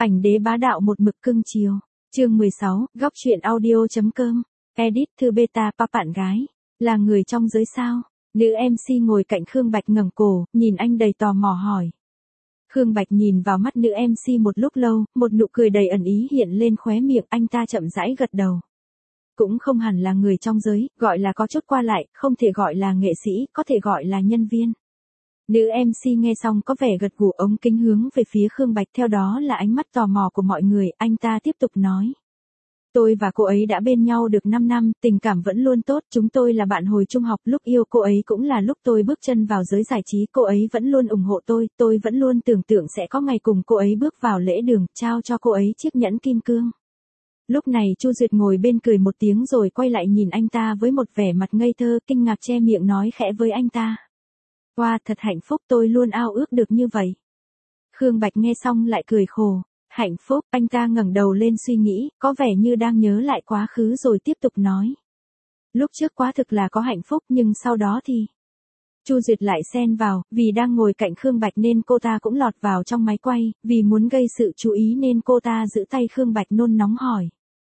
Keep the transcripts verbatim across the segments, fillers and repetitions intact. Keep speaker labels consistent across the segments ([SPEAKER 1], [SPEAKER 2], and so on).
[SPEAKER 1] Ảnh đế bá đạo một mực cưng chiều. Chương mười sáu, góc truyện audio chấm com. Edit thư beta pa bạn gái. Là người trong giới sao? Nữ em xê ngồi cạnh Khương Bạch ngẩng cổ, nhìn anh đầy tò mò hỏi. Khương Bạch nhìn vào mắt nữ em xê một lúc lâu, một nụ cười đầy ẩn ý hiện lên khóe miệng, anh ta chậm rãi gật đầu. Cũng không hẳn là người trong giới, gọi là có chút qua lại, không thể gọi là nghệ sĩ, có thể gọi là nhân viên. Nữ em xê nghe xong có vẻ gật gù, ống kính hướng về phía Khương Bạch, theo đó là ánh mắt tò mò của mọi người, anh ta tiếp tục nói. Tôi và cô ấy đã bên nhau được năm năm, tình cảm vẫn luôn tốt, chúng tôi là bạn hồi trung học, lúc yêu cô ấy cũng là lúc tôi bước chân vào giới giải trí, cô ấy vẫn luôn ủng hộ tôi, tôi vẫn luôn tưởng tượng sẽ có ngày cùng cô ấy bước vào lễ đường, trao cho cô ấy chiếc nhẫn kim cương. Lúc này Chu Duyệt ngồi bên cười một tiếng rồi quay lại nhìn anh ta với một vẻ mặt ngây thơ, kinh ngạc che miệng nói khẽ với anh ta. Wow, thật hạnh phúc, tôi luôn ao ước được như vậy. Khương Bạch nghe xong lại cười khổ. Hạnh phúc, anh ta ngẩng đầu lên suy nghĩ, có vẻ như đang nhớ lại quá khứ rồi tiếp tục nói. Lúc trước quá thực là có hạnh phúc nhưng sau đó thì... Chu Duyệt lại xen vào, vì đang ngồi cạnh Khương Bạch nên cô ta cũng lọt vào trong máy quay, vì muốn gây sự chú ý nên cô ta giữ tay Khương Bạch nôn nóng hỏi.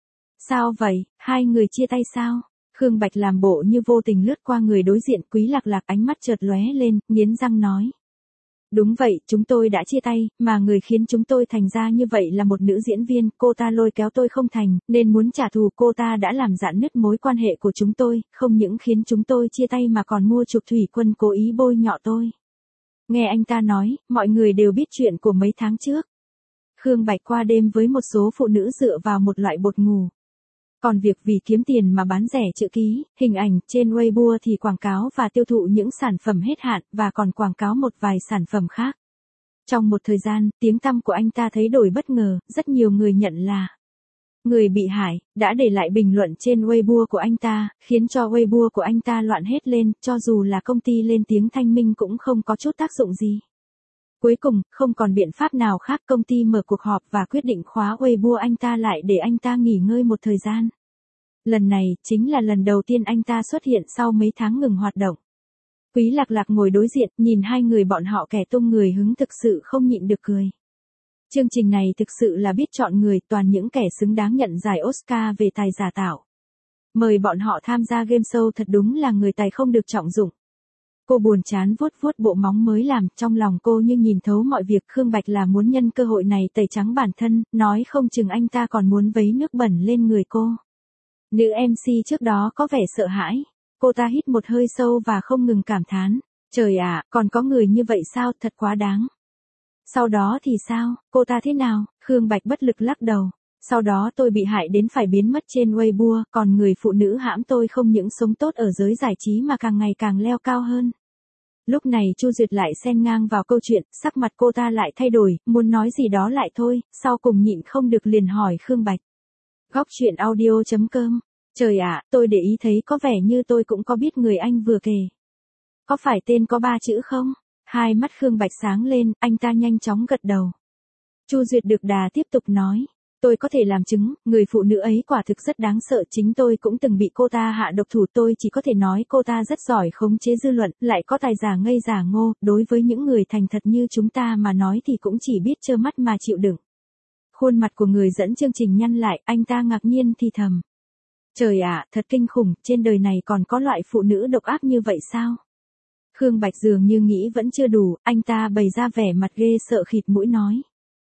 [SPEAKER 1] Sao vậy, hai người chia tay sao? Khương Bạch làm bộ như vô tình lướt qua người đối diện, Quý Lạc Lạc ánh mắt chợt lóe lên, nghiến răng nói. Đúng vậy, chúng tôi đã chia tay, mà người khiến chúng tôi thành ra như vậy là một nữ diễn viên, cô ta lôi kéo tôi không thành, nên muốn trả thù, cô ta đã làm rạn nứt mối quan hệ của chúng tôi, không những khiến chúng tôi chia tay mà còn mua chuộc thủy quân cố ý bôi nhọ tôi. Nghe anh ta nói, mọi người đều biết chuyện của mấy tháng trước. Khương Bạch qua đêm với một số phụ nữ dựa vào một loại bột ngủ. Còn việc vì kiếm tiền mà bán rẻ chữ ký, hình ảnh trên Weibo thì quảng cáo và tiêu thụ những sản phẩm hết hạn và còn quảng cáo một vài sản phẩm khác. Trong một thời gian, tiếng tăm của anh ta thấy đổi bất ngờ, rất nhiều người nhận là người bị hại, đã để lại bình luận trên Weibo của anh ta, khiến cho Weibo của anh ta loạn hết lên, cho dù là công ty lên tiếng thanh minh cũng không có chút tác dụng gì. Cuối cùng, không còn biện pháp nào khác, công ty mở cuộc họp và quyết định khóa Weibo anh ta lại để anh ta nghỉ ngơi một thời gian. Lần này, chính là lần đầu tiên anh ta xuất hiện sau mấy tháng ngừng hoạt động. Quý Lạc Lạc ngồi đối diện, nhìn hai người bọn họ kẻ tung người hứng thực sự không nhịn được cười. Chương trình này thực sự là biết chọn người, toàn những kẻ xứng đáng nhận giải Oscar về tài giả tạo. Mời bọn họ tham gia game show, thật đúng là người tài không được trọng dụng. Cô buồn chán vuốt vuốt bộ móng mới làm, trong lòng cô như nhìn thấu mọi việc. Khương Bạch là muốn nhân cơ hội này tẩy trắng bản thân, nói không chừng anh ta còn muốn vấy nước bẩn lên người cô. Nữ em xê trước đó có vẻ sợ hãi. Cô ta hít một hơi sâu và không ngừng cảm thán. Trời ạ, còn có người như vậy sao, thật quá đáng. Sau đó thì sao, cô ta thế nào? Khương Bạch bất lực lắc đầu. Sau đó tôi bị hại đến phải biến mất trên Weibo, còn người phụ nữ hãm tôi không những sống tốt ở giới giải trí mà càng ngày càng leo cao hơn. Lúc này Chu Duyệt lại xen ngang vào câu chuyện, sắc mặt cô ta lại thay đổi, muốn nói gì đó lại thôi, sau cùng nhịn không được liền hỏi Khương Bạch. Góc truyện audio chấm com. Trời ạ, tôi để ý thấy có vẻ như tôi cũng có biết người anh vừa kể. Có phải tên có ba chữ không? Hai mắt Khương Bạch sáng lên, anh ta nhanh chóng gật đầu. Chu Duyệt được đà tiếp tục nói. Tôi có thể làm chứng, người phụ nữ ấy quả thực rất đáng sợ, chính tôi cũng từng bị cô ta hạ độc thủ, tôi chỉ có thể nói cô ta rất giỏi khống chế dư luận, lại có tài giả ngây giả ngô, đối với những người thành thật như chúng ta mà nói thì cũng chỉ biết trơ mắt mà chịu đựng. Khuôn mặt của người dẫn chương trình nhăn lại, anh ta ngạc nhiên thì thầm. Trời ạ, thật kinh khủng, trên đời này còn có loại phụ nữ độc ác như vậy sao? Khương Bạch dường như nghĩ vẫn chưa đủ, anh ta bày ra vẻ mặt ghê sợ khịt mũi nói.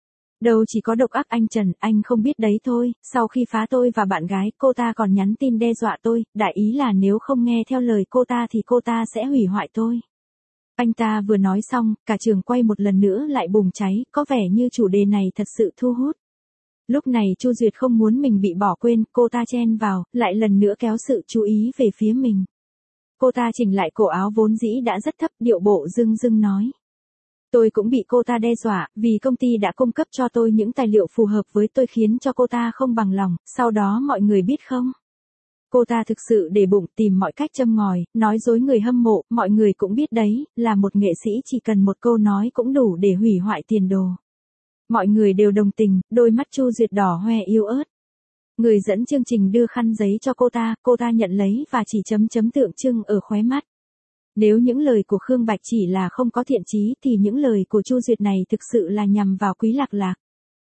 [SPEAKER 1] Đâu chỉ có độc ác anh Trần, anh không biết đấy thôi, sau khi phá tôi và bạn gái, cô ta còn nhắn tin đe dọa tôi, đại ý là nếu không nghe theo lời cô ta thì cô ta sẽ hủy hoại tôi. Anh ta vừa nói xong, cả trường quay một lần nữa lại bùng cháy, có vẻ như chủ đề này thật sự thu hút. Lúc này Chu Duyệt không muốn mình bị bỏ quên, cô ta chen vào, lại lần nữa kéo sự chú ý về phía mình. Cô ta chỉnh lại cổ áo vốn dĩ đã rất thấp, điệu bộ dưng dưng nói. Tôi cũng bị cô ta đe dọa, vì công ty đã cung cấp cho tôi những tài liệu phù hợp với tôi khiến cho cô ta không bằng lòng, sau đó mọi người biết không? Cô ta thực sự để bụng tìm mọi cách châm ngòi, nói dối người hâm mộ, mọi người cũng biết đấy, là một nghệ sĩ chỉ cần một câu nói cũng đủ để hủy hoại tiền đồ. Mọi người đều đồng tình, đôi mắt Chu Duyệt đỏ hoe yếu ớt. Người dẫn chương trình đưa khăn giấy cho cô ta, cô ta nhận lấy và chỉ chấm chấm tượng trưng ở khóe mắt. Nếu những lời của Khương Bạch chỉ là không có thiện chí thì những lời của Chu Duyệt này thực sự là nhằm vào Quý Lạc Lạc.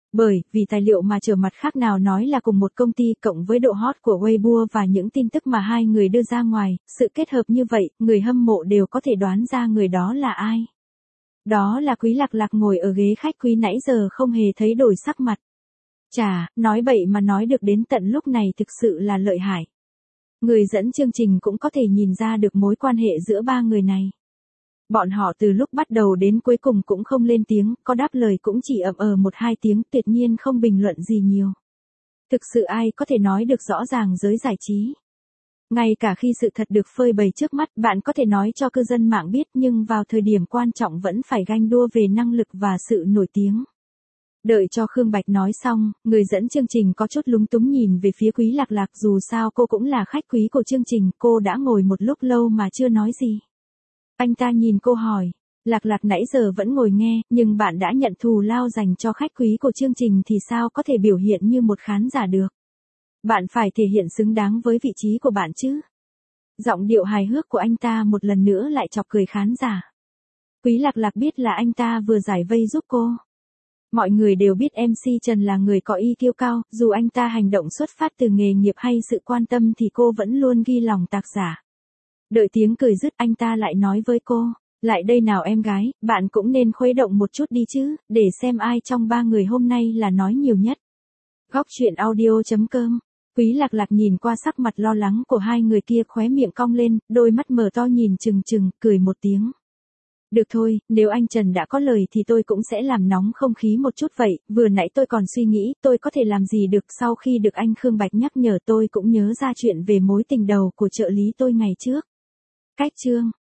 [SPEAKER 1] Bởi, vì tài liệu mà trở mặt khác nào nói là cùng một công ty cộng với độ hot của Weibo và những tin tức mà hai người đưa ra ngoài, sự kết hợp như vậy, người hâm mộ đều có thể đoán ra người đó là ai. Đó là Quý Lạc Lạc ngồi ở ghế khách quý nãy giờ không hề thấy đổi sắc mặt. Chà, nói bậy mà nói được đến tận lúc này thực sự là lợi hại. Người dẫn chương trình cũng có thể nhìn ra được mối quan hệ giữa ba người này. Bọn họ từ lúc bắt đầu đến cuối cùng cũng không lên tiếng, có đáp lời cũng chỉ ậm ờ một hai tiếng, tuyệt nhiên không bình luận gì nhiều. Thực sự ai có thể nói được rõ ràng giới giải trí. Ngay cả khi sự thật được phơi bày trước mắt, bạn có thể nói cho cư dân mạng biết, nhưng vào thời điểm quan trọng vẫn phải ganh đua về năng lực và sự nổi tiếng. Đợi cho Khương Bạch nói xong, người dẫn chương trình có chút lúng túng nhìn về phía Quý Lạc Lạc, dù sao cô cũng là khách quý của chương trình, cô đã ngồi một lúc lâu mà chưa nói gì. Anh ta nhìn cô hỏi, Lạc Lạc nãy giờ vẫn ngồi nghe, nhưng bạn đã nhận thù lao dành cho khách quý của chương trình thì sao có thể biểu hiện như một khán giả được? Bạn phải thể hiện xứng đáng với vị trí của bạn chứ. Giọng điệu hài hước của anh ta một lần nữa lại chọc cười khán giả. Quý Lạc Lạc biết là anh ta vừa giải vây giúp cô. Mọi người đều biết em xê Trần là người có i kiu cao, dù anh ta hành động xuất phát từ nghề nghiệp hay sự quan tâm thì cô vẫn luôn ghi lòng tạc giả. Đợi tiếng cười dứt, anh ta lại nói với cô, lại đây nào em gái, bạn cũng nên khuấy động một chút đi chứ, để xem ai trong ba người hôm nay là nói nhiều nhất. Góc truyện audio chấm com. Quý Lạc Lạc nhìn qua sắc mặt lo lắng của hai người kia, khóe miệng cong lên, đôi mắt mở to nhìn chừng chừng, cười một tiếng. Được thôi, nếu anh Trần đã có lời thì tôi cũng sẽ làm nóng không khí một chút vậy, vừa nãy tôi còn suy nghĩ tôi có thể làm gì được, sau khi được anh Khương Bạch nhắc nhở tôi cũng nhớ ra chuyện về mối tình đầu của trợ lý tôi ngày trước. Cách chương